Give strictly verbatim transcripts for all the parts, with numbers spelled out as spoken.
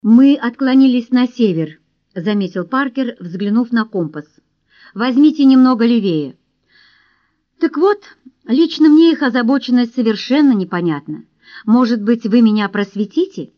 «Мы отклонились на север», — заметил Паркер, взглянув на компас. «Возьмите немного левее». «Так вот, лично мне их озабоченность совершенно непонятна. Может быть, вы меня просветите?»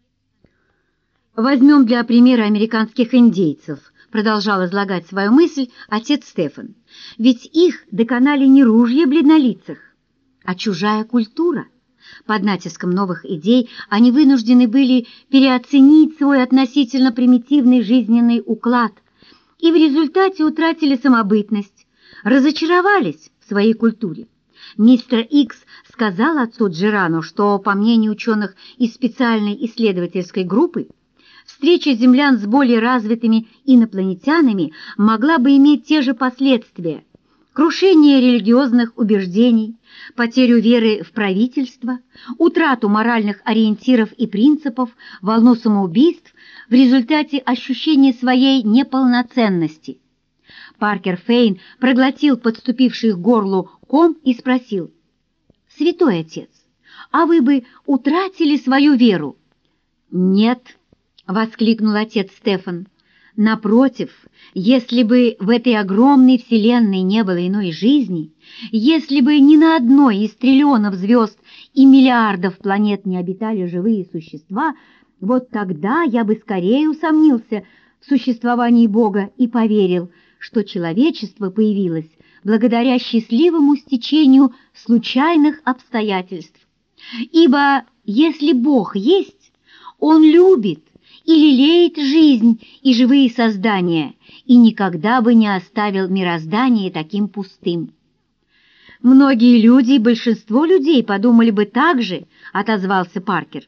«Возьмем для примера американских индейцев», — продолжал излагать свою мысль отец Стефан. «Ведь их доконали не ружья бледнолицых, а чужая культура. Под натиском новых идей они вынуждены были переоценить свой относительно примитивный жизненный уклад и в результате утратили самобытность, разочаровались в своей культуре. Мистер Икс сказал отцу Джерану, что, по мнению ученых из специальной исследовательской группы, встреча землян с более развитыми инопланетянами могла бы иметь те же последствия: крушение религиозных убеждений, потерю веры в правительство, утрату моральных ориентиров и принципов, волну самоубийств в результате ощущения своей неполноценности. Паркер Фейн проглотил подступивший к горлу ком и спросил: «Святой отец, а вы бы утратили свою веру?» «Нет», — воскликнул отец Стефан. «Напротив, если бы в этой огромной вселенной не было иной жизни, если бы ни на одной из триллионов звезд и миллиардов планет не обитали живые существа, вот тогда я бы скорее усомнился в существовании Бога и поверил, что человечество появилось благодаря счастливому стечению случайных обстоятельств. Ибо если Бог есть, Он любит и лелеет жизнь и живые создания, и никогда бы не оставил мироздание таким пустым». «Многие люди, большинство людей подумали бы так же», — отозвался Паркер.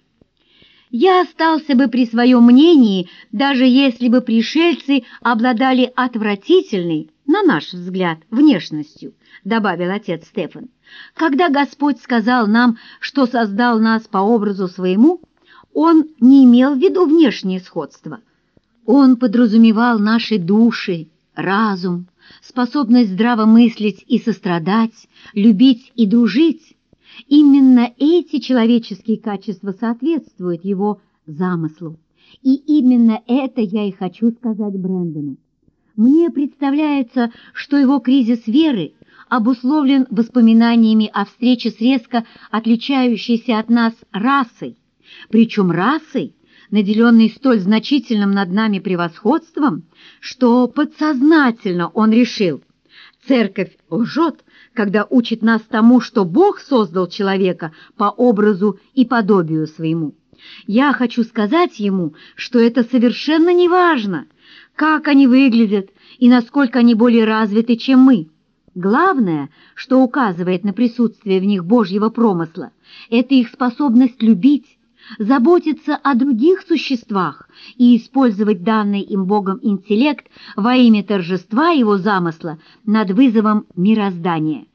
«Я остался бы при своем мнении, даже если бы пришельцы обладали отвратительной, на наш взгляд, внешностью», — добавил отец Стефан. «Когда Господь сказал нам, что создал нас по образу своему, Он не имел в виду внешнее сходство. Он подразумевал наши души, разум, способность здраво мыслить и сострадать, любить и дружить. Именно эти человеческие качества соответствуют его замыслу. И именно это я и хочу сказать Брэндону. Мне представляется, что его кризис веры обусловлен воспоминаниями о встрече с резко отличающейся от нас расой, причем расой, наделенной столь значительным над нами превосходством, что подсознательно он решил: церковь лжет, когда учит нас тому, что Бог создал человека по образу и подобию своему. Я хочу сказать ему, что это совершенно не важно, как они выглядят и насколько они более развиты, чем мы. Главное, что указывает на присутствие в них Божьего промысла, это их способность любить, заботиться о других существах и использовать данный им Богом интеллект во имя торжества его замысла над вызовом мироздания.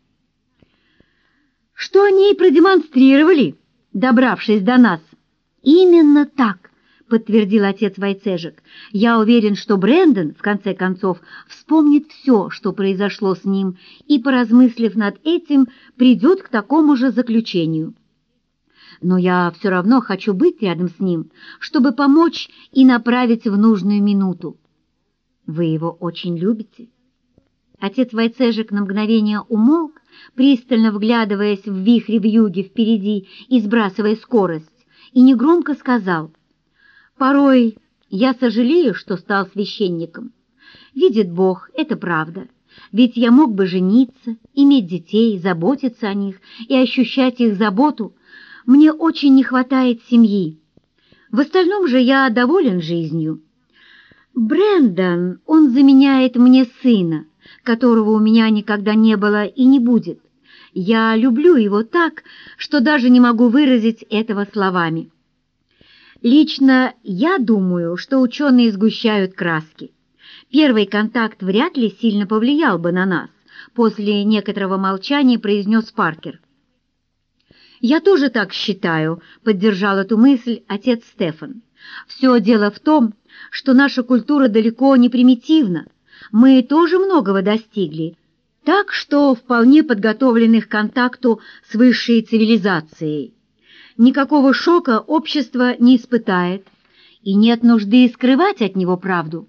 Что они и продемонстрировали, добравшись до нас. «Именно так», — подтвердил отец Войцежек. «Я уверен, что Брэндон, в конце концов, вспомнит все, что произошло с ним, и, поразмыслив над этим, придет к такому же заключению. Но я все равно хочу быть рядом с ним, чтобы помочь и направить в нужную минуту». «Вы его очень любите?» Отец Войцежек на мгновение умолк, пристально вглядываясь в вихри вьюги впереди и сбрасывая скорость, и негромко сказал: «Порой я сожалею, что стал священником. Видит Бог, это правда. Ведь я мог бы жениться, иметь детей, заботиться о них и ощущать их заботу. Мне очень не хватает семьи. В остальном же я доволен жизнью. Брэндон, он заменяет мне сына, которого у меня никогда не было и не будет. Я люблю его так, что даже не могу выразить этого словами. Лично я думаю, что ученые сгущают краски. Первый контакт вряд ли сильно повлиял бы на нас», — после некоторого молчания произнес Паркер. «Я тоже так считаю», — поддержал эту мысль отец Стефан. «Все дело в том, что наша культура далеко не примитивна. Мы тоже многого достигли, так что вполне подготовлены к контакту с высшей цивилизацией. Никакого шока общество не испытает, и нет нужды скрывать от него правду.